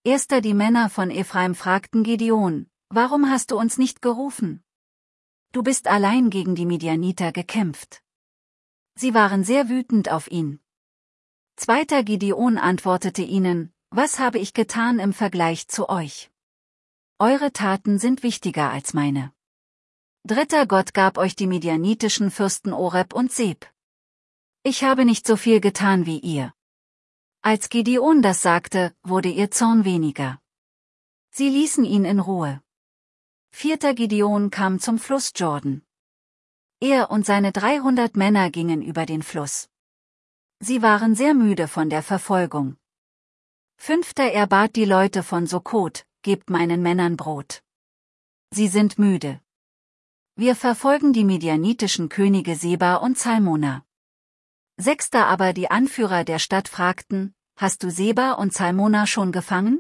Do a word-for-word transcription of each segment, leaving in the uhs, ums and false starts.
Erster die Männer von Ephraim fragten Gideon: Warum hast du uns nicht gerufen? Du bist allein gegen die Midianiter gekämpft. Sie waren sehr wütend auf ihn. Zweiter Gideon antwortete ihnen: Was habe ich getan im Vergleich zu euch? Eure Taten sind wichtiger als meine. Dritter Gott gab euch die midianitischen Fürsten Oreb und Seb. Ich habe nicht so viel getan wie ihr. Als Gideon das sagte, wurde ihr Zorn weniger. Sie ließen ihn in Ruhe. Vierter Gideon kam zum Fluss Jordan. Er und seine dreihundert Männer gingen über den Fluss. Sie waren sehr müde von der Verfolgung. Fünfter Er bat die Leute von Sukkot: Gebt meinen Männern Brot. Sie sind müde. Wir verfolgen die midianitischen Könige Seba und Zalmona. Sechster Aber die Anführer der Stadt fragten: Hast du Seba und Zalmona schon gefangen?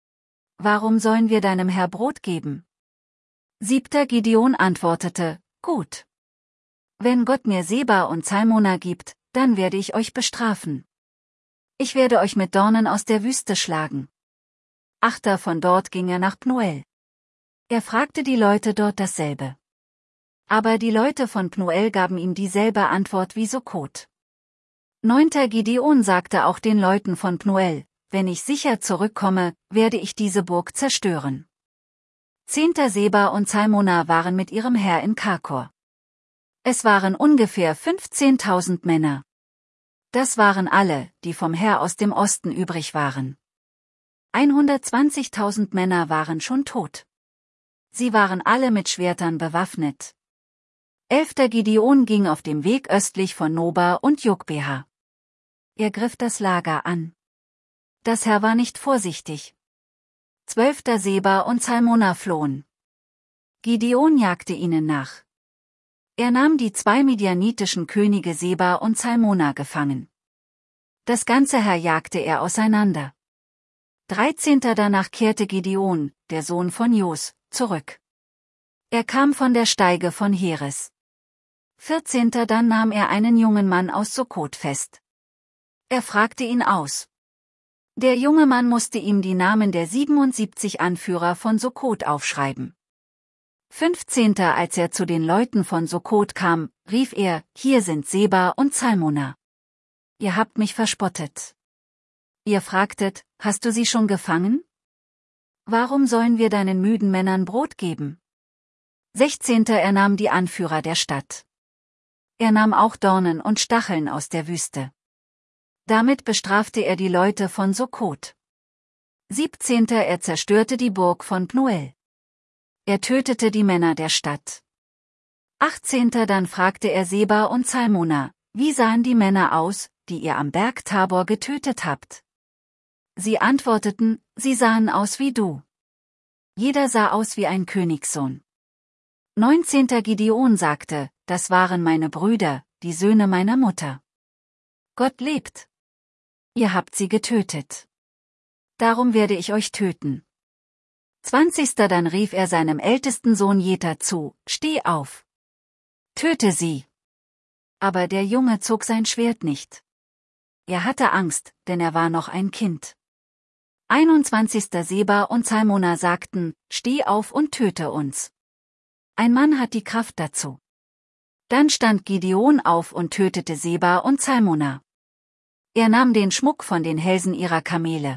Warum sollen wir deinem Herr Brot geben? Siebter Gideon antwortete: Gut. Wenn Gott mir Seba und Zalmona gibt, dann werde ich euch bestrafen. Ich werde euch mit Dornen aus der Wüste schlagen. Achter Von dort ging er nach Pnuel. Er fragte die Leute dort dasselbe. Aber die Leute von Pnuel gaben ihm dieselbe Antwort wie Sukkot. Neunter Gideon sagte auch den Leuten von Pnuel: Wenn ich sicher zurückkomme, werde ich diese Burg zerstören. Zehnter Seba und Zalmona waren mit ihrem Herr in Karkor. Es waren ungefähr fünfzehntausend Männer. Das waren alle, die vom Heer aus dem Osten übrig waren. hundertzwanzigtausend Männer waren schon tot. Sie waren alle mit Schwertern bewaffnet. Elfter Gideon ging auf dem Weg östlich von Noba und Jogbeha. Er griff das Lager an. Das Heer war nicht vorsichtig. Zwölfter Seba und Zalmona flohen. Gideon jagte ihnen nach. Er nahm die zwei midianitischen Könige Seba und Zalmona gefangen. Das ganze Heer jagte er auseinander. Dreizehnter Danach kehrte Gideon, der Sohn von Jos, zurück. Er kam von der Steige von Heres. Vierzehnter Dann nahm er einen jungen Mann aus Sukkot fest. Er fragte ihn aus. Der junge Mann musste ihm die Namen der siebenundsiebzig Anführer von Sukkot aufschreiben. Fünfzehnter Als er zu den Leuten von Sukkot kam, rief er: Hier sind Seba und Zalmona. Ihr habt mich verspottet. Ihr fragtet: Hast du sie schon gefangen? Warum sollen wir deinen müden Männern Brot geben? Sechzehnter Er nahm die Anführer der Stadt. Er nahm auch Dornen und Stacheln aus der Wüste. Damit bestrafte er die Leute von Sukkot. Siebzehnter Er zerstörte die Burg von Pnuel. Er tötete die Männer der Stadt. Achtzehnter Dann fragte er Seba und Zalmona: Wie sahen die Männer aus, die ihr am Berg Tabor getötet habt? Sie antworteten: Sie sahen aus wie du. Jeder sah aus wie ein Königssohn. Neunzehnter Gideon sagte: Das waren meine Brüder, die Söhne meiner Mutter. Gott lebt. Ihr habt sie getötet. Darum werde ich euch töten. Zwanzigster Dann rief er seinem ältesten Sohn Jeta zu: Steh auf. Töte sie. Aber der Junge zog sein Schwert nicht. Er hatte Angst, denn er war noch ein Kind. einundzwanzigster Seba und Zalmona sagten: Steh auf und töte uns. Ein Mann hat die Kraft dazu. Dann stand Gideon auf und tötete Seba und Zalmona. Er nahm den Schmuck von den Hälsen ihrer Kamele.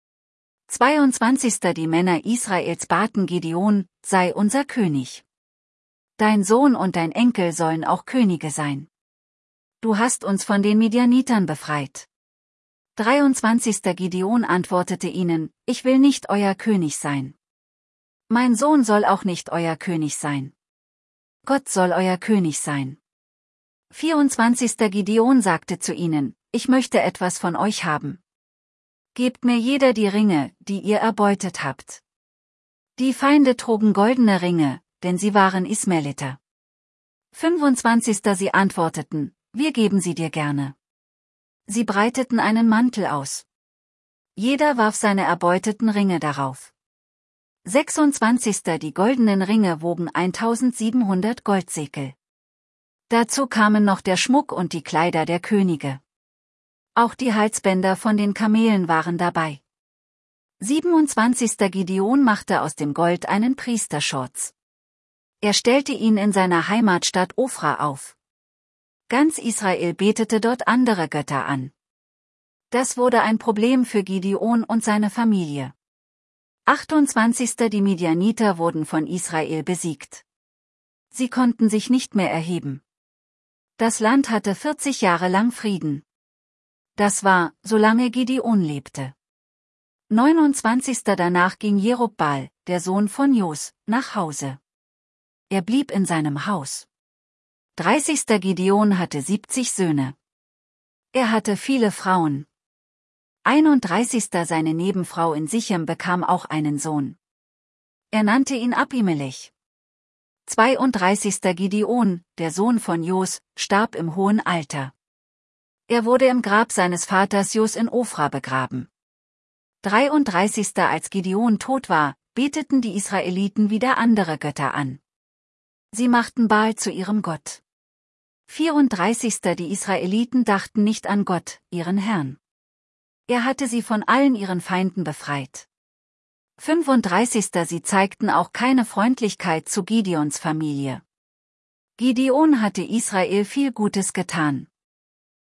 zweiundzwanzigster Die Männer Israels baten Gideon: Sei unser König. Dein Sohn und dein Enkel sollen auch Könige sein. Du hast uns von den Midianitern befreit. dreiundzwanzigster Gideon antwortete ihnen: Ich will nicht euer König sein. Mein Sohn soll auch nicht euer König sein. Gott soll euer König sein. vierundzwanzigster Gideon sagte zu ihnen: Ich möchte etwas von euch haben. Gebt mir jeder die Ringe, die ihr erbeutet habt. Die Feinde trugen goldene Ringe, denn sie waren Ismaeliter. fünfundzwanzigster Sie antworteten: Wir geben sie dir gerne. Sie breiteten einen Mantel aus. Jeder warf seine erbeuteten Ringe darauf. sechsundzwanzigster Die goldenen Ringe wogen eintausendsiebenhundert Goldsekel. Dazu kamen noch der Schmuck und die Kleider der Könige. Auch die Halsbänder von den Kamelen waren dabei. siebenundzwanzigster Gideon machte aus dem Gold einen Priesterschurz. Er stellte ihn in seiner Heimatstadt Ofra auf. Ganz Israel betete dort andere Götter an. Das wurde ein Problem für Gideon und seine Familie. achtundzwanzigster Die Midianiter wurden von Israel besiegt. Sie konnten sich nicht mehr erheben. Das Land hatte vierzig Jahre lang Frieden. Das war, solange Gideon lebte. neunundzwanzigster Danach ging Jerubbaal, der Sohn von Jos, nach Hause. Er blieb in seinem Haus. dreißigster Gideon hatte siebzig Söhne. Er hatte viele Frauen. einunddreißigster Seine Nebenfrau in Sichem bekam auch einen Sohn. Er nannte ihn Abimelech. zweiunddreißigster Gideon, der Sohn von Jos, starb im hohen Alter. Er wurde im Grab seines Vaters Jos in Ofra begraben. dreiunddreißigster Als Gideon tot war, beteten die Israeliten wieder andere Götter an. Sie machten Baal zu ihrem Gott. vierunddreißigster Die Israeliten dachten nicht an Gott, ihren Herrn. Er hatte sie von allen ihren Feinden befreit. fünfunddreißigster Sie zeigten auch keine Freundlichkeit zu Gideons Familie. Gideon hatte Israel viel Gutes getan.